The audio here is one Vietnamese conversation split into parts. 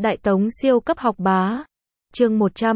Đại Tống siêu cấp học bá. Chương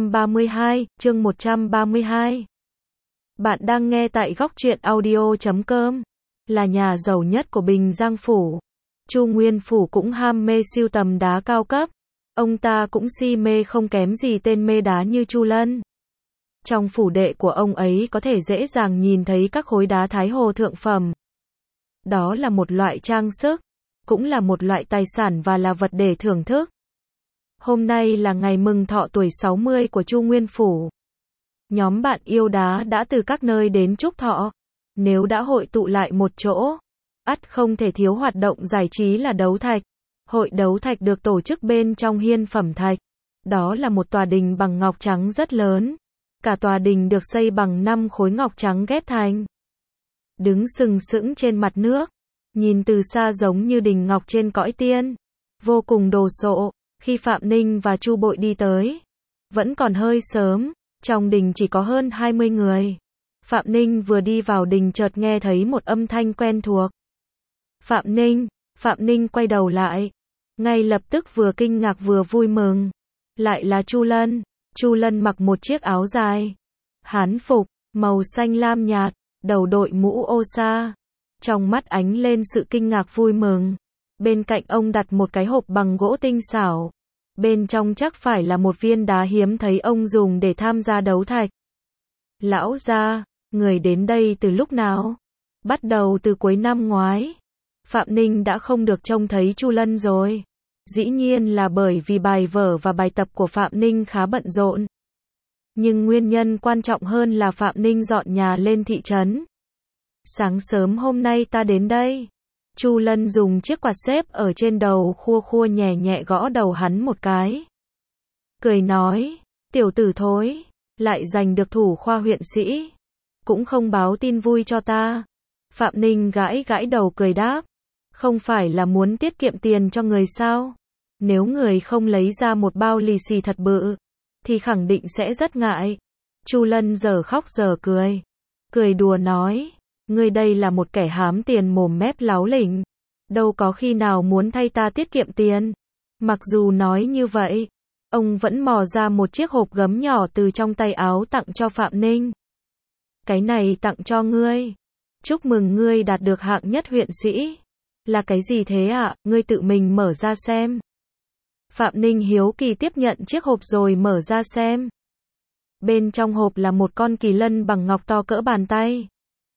132. Bạn đang nghe tại goctruyện audio.com. Là nhà giàu nhất của Bình Giang Phủ, Chu Nguyên Phủ cũng ham mê sưu tầm đá cao cấp. Ông ta cũng si mê không kém gì tên mê đá như Chu Lân. Trong phủ đệ của ông ấy có thể dễ dàng nhìn thấy các khối đá Thái Hồ thượng phẩm. Đó là một loại trang sức, cũng là một loại tài sản và là vật để thưởng thức. Hôm nay là ngày mừng thọ tuổi 60 của Chu Nguyên Phủ. Nhóm bạn yêu đá đã từ các nơi đến chúc thọ. Nếu đã hội tụ lại một chỗ, ắt không thể thiếu hoạt động giải trí là đấu thạch. Hội đấu thạch được tổ chức bên trong Hiên Phẩm Thạch. Đó là một tòa đình bằng ngọc trắng rất lớn. Cả tòa đình được xây bằng 5 khối ngọc trắng ghép thành. Đứng sừng sững trên mặt nước, nhìn từ xa giống như đình ngọc trên cõi tiên. Vô cùng đồ sộ. Khi Phạm Ninh và Chu Bội đi tới, vẫn còn hơi sớm, trong đình chỉ có hơn 20 người. Phạm Ninh vừa đi vào đình chợt nghe thấy một âm thanh quen thuộc. Phạm Ninh quay đầu lại, ngay lập tức vừa kinh ngạc vừa vui mừng. Lại là Chu Lân. Chu Lân mặc một chiếc áo dài hán phục, màu xanh lam nhạt, đầu đội mũ ô sa. Trong mắt ánh lên sự kinh ngạc vui mừng. Bên cạnh ông đặt một cái hộp bằng gỗ tinh xảo. Bên trong chắc phải là một viên đá hiếm thấy ông dùng để tham gia đấu thạch. Lão gia, người đến đây từ lúc nào? Bắt đầu từ cuối năm ngoái. Phạm Ninh đã không được trông thấy Chu Lân rồi. Dĩ nhiên là bởi vì bài vở và bài tập của Phạm Ninh khá bận rộn. Nhưng nguyên nhân quan trọng hơn là Phạm Ninh dọn nhà lên thị trấn. Sáng sớm hôm nay ta đến đây. Chu Lân dùng chiếc quạt xếp ở trên đầu khua khua nhẹ nhẹ gõ đầu hắn một cái. Cười nói, tiểu tử thối, lại giành được thủ khoa huyện sĩ. Cũng không báo tin vui cho ta. Phạm Ninh gãi gãi đầu cười đáp. Không phải là muốn tiết kiệm tiền cho người sao? Nếu người không lấy ra một bao lì xì thật bự, thì khẳng định sẽ rất ngại. Chu Lân giờ khóc giờ cười. Cười đùa nói. Ngươi đây là một kẻ hám tiền mồm mép láo lỉnh. Đâu có khi nào muốn thay ta tiết kiệm tiền. Mặc dù nói như vậy, ông vẫn mò ra một chiếc hộp gấm nhỏ từ trong tay áo tặng cho Phạm Ninh. Cái này tặng cho ngươi. Chúc mừng ngươi đạt được hạng nhất huyện sĩ. Là cái gì thế ạ? Ngươi tự mình mở ra xem. Phạm Ninh hiếu kỳ tiếp nhận chiếc hộp rồi mở ra xem. Bên trong hộp là một con kỳ lân bằng ngọc to cỡ bàn tay.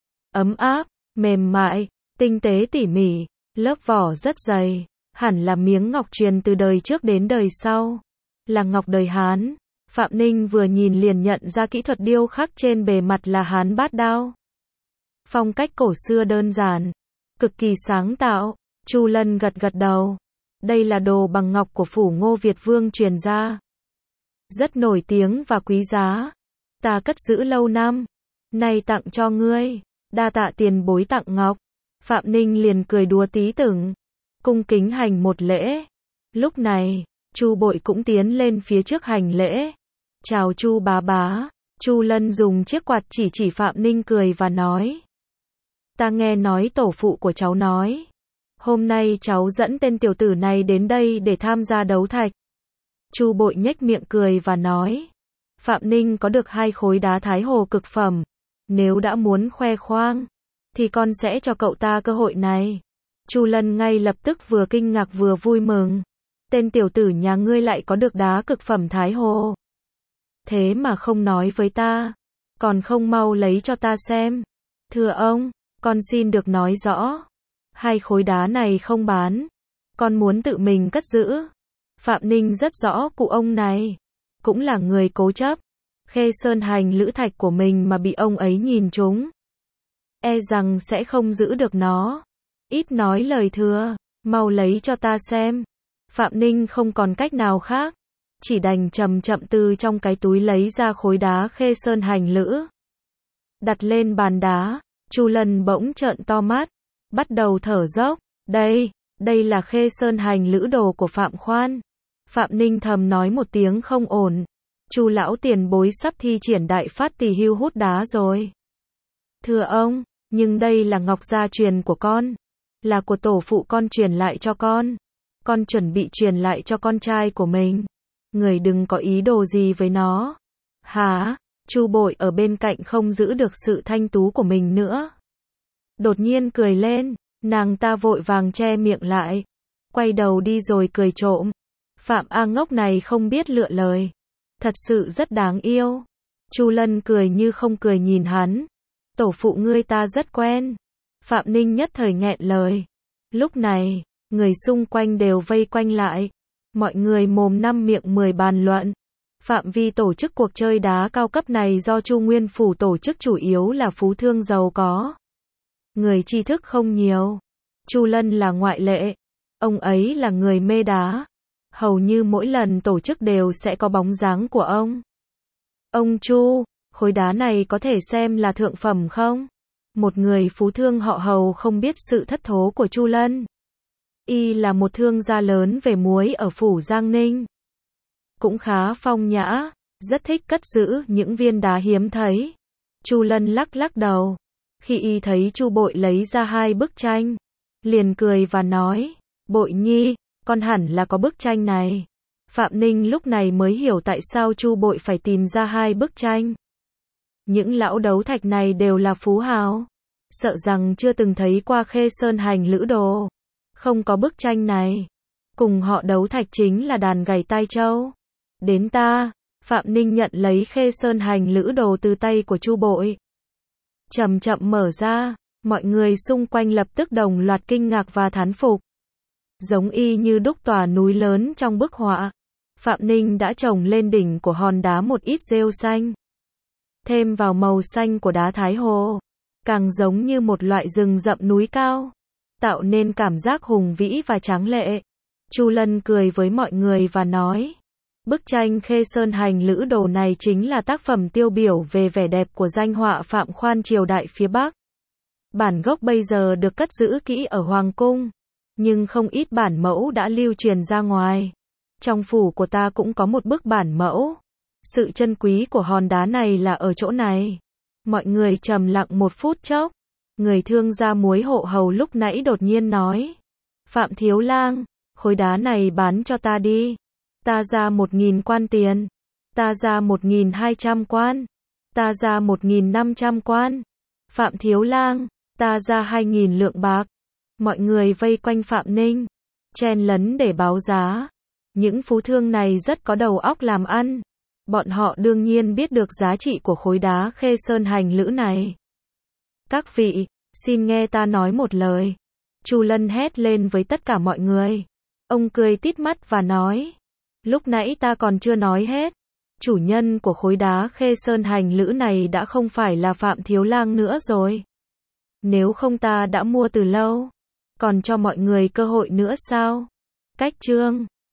Ấm áp, mềm mại, tinh tế tỉ mỉ, lớp vỏ rất dày, hẳn là miếng ngọc truyền từ đời trước đến đời sau. Là ngọc đời Hán. Phạm Ninh vừa nhìn liền nhận ra kỹ thuật điêu khắc trên bề mặt là Hán bát đao. Phong cách cổ xưa đơn giản, cực kỳ sáng tạo. Chu Lân gật gật đầu. Đây là đồ bằng ngọc của phủ Ngô Việt Vương truyền ra. Rất nổi tiếng và quý giá. Ta cất giữ lâu năm. Nay tặng cho ngươi. Đa tạ tiền bối tặng ngọc. Phạm Ninh liền cười đùa tí tưởng. Cung kính hành một lễ. Lúc này, Chu Bội cũng tiến lên phía trước hành lễ. Chào Chu bá bá. Chu Lân dùng chiếc quạt chỉ Phạm Ninh cười và nói. Ta nghe nói tổ phụ của cháu nói. Hôm nay cháu dẫn tên tiểu tử này đến đây để tham gia đấu thạch. Chu Bội nhếch miệng cười và nói. Phạm Ninh có được 2 khối đá Thái Hồ cực phẩm. Nếu đã muốn khoe khoang, thì con sẽ cho cậu ta cơ hội này. Chu Lân ngay lập tức vừa kinh ngạc vừa vui mừng. Tên tiểu tử nhà ngươi lại có được đá cực phẩm Thái Hồ. Thế mà không nói với ta. Còn không mau lấy cho ta xem. Thưa ông, con xin được nói rõ. 2 khối đá này không bán. Con muốn tự mình cất giữ. Phạm Ninh rất rõ cụ ông này. Cũng là người cố chấp. Khê sơn hành lữ thạch của mình mà bị ông ấy nhìn trúng. E rằng sẽ không giữ được nó. Ít nói lời thừa. Mau lấy cho ta xem. Phạm Ninh không còn cách nào khác. Chỉ đành chậm chậm từ trong cái túi lấy ra khối đá khê sơn hành lữ. Đặt lên bàn đá. Chu Lân bỗng trợn to mắt. Bắt đầu thở dốc. Đây là khê sơn hành lữ đồ của Phạm Khoan. Phạm Ninh thầm nói một tiếng không ổn. Chu lão tiền bối sắp thi triển đại phát tỳ hưu hút đá rồi. Thưa ông, nhưng đây là ngọc gia truyền của con. Là của tổ phụ con truyền lại cho con. con chuẩn bị truyền lại cho con trai của mình. Người đừng có ý đồ gì với nó. Hả? Chu Bội ở bên cạnh không giữ được sự thanh tú của mình nữa. Đột nhiên cười lên, nàng ta vội vàng che miệng lại. Quay đầu đi rồi cười trộm. Phạm A ngốc này không biết lựa lời. Thật sự rất đáng yêu. Chu Lân cười như không cười nhìn hắn. Tổ phụ ngươi ta rất quen. Phạm Ninh nhất thời nghẹn lời. Lúc này, người xung quanh đều vây quanh lại. Mọi người mồm năm miệng 10 bàn luận. Phạm vi tổ chức cuộc chơi đá cao cấp này do Chu Nguyên Phủ tổ chức chủ yếu là phú thương giàu có. Người tri thức không nhiều. Chu Lân là ngoại lệ. Ông ấy là người mê đá. Hầu như mỗi lần tổ chức đều sẽ có bóng dáng của ông. Ông Chu, khối đá này có thể xem là thượng phẩm không? Một người phú thương họ Hầu không biết sự thất thố của Chu Lân. Y là một thương gia lớn về muối ở phủ Giang Ninh. Cũng khá phong nhã, rất thích cất giữ những viên đá hiếm thấy. Chu Lân lắc lắc đầu. Khi y thấy Chu Bội lấy ra 2 bức tranh, liền cười và nói, Bội nhi, con hẳn là có bức tranh này. Phạm Ninh lúc này mới hiểu tại sao Chu Bội phải tìm ra 2 bức tranh. Những lão đấu thạch này đều là phú hào. Sợ rằng chưa từng thấy qua Khê Sơn Hành Lữ Đồ. Không có bức tranh này. Cùng họ đấu thạch chính là đàn gảy tai châu. Đến ta, Phạm Ninh nhận lấy Khê Sơn Hành Lữ Đồ từ tay của Chu Bội. Chậm chậm mở ra, mọi người xung quanh lập tức đồng loạt kinh ngạc và thán phục. Giống y như đúc tòa núi lớn trong bức họa. Phạm Ninh đã trồng lên đỉnh của hòn đá một ít rêu xanh. Thêm vào màu xanh của đá Thái Hồ, càng giống như một loại rừng rậm núi cao, tạo nên cảm giác hùng vĩ và tráng lệ. Chu Lân cười với mọi người và nói, bức tranh Khê Sơn Hành Lữ Đồ này chính là tác phẩm tiêu biểu về vẻ đẹp của danh họa Phạm Khoan triều đại phía Bắc. Bản gốc bây giờ được cất giữ kỹ ở Hoàng Cung, nhưng không ít bản mẫu đã lưu truyền ra ngoài. Trong phủ của ta cũng có một bức bản mẫu. Sự chân quý của hòn đá này là ở chỗ này. Mọi người trầm lặng một phút chốc. Người thương gia muối hộ Hầu lúc nãy đột nhiên nói, Phạm thiếu lang, khối đá này bán cho ta đi. Ta ra 1.000 quan tiền. Ta ra 1.200 quan. Ta ra 1.500 quan. Phạm thiếu lang, ta ra 2.000 lượng bạc. Mọi người vây quanh Phạm Ninh, chen lấn để báo giá. Những phú thương này rất có đầu óc làm ăn. Bọn họ đương nhiên biết được giá trị của khối đá Khê Sơn Hành Lữ này. Các vị, xin nghe ta nói một lời. Chu Lân hét lên với tất cả mọi người. Ông cười tít mắt và nói, lúc nãy ta còn chưa nói hết. Chủ nhân của khối đá Khê Sơn Hành Lữ này đã không phải là Phạm thiếu lang nữa rồi. Nếu không ta đã mua từ lâu. Còn cho mọi người cơ hội nữa sao? Cách chương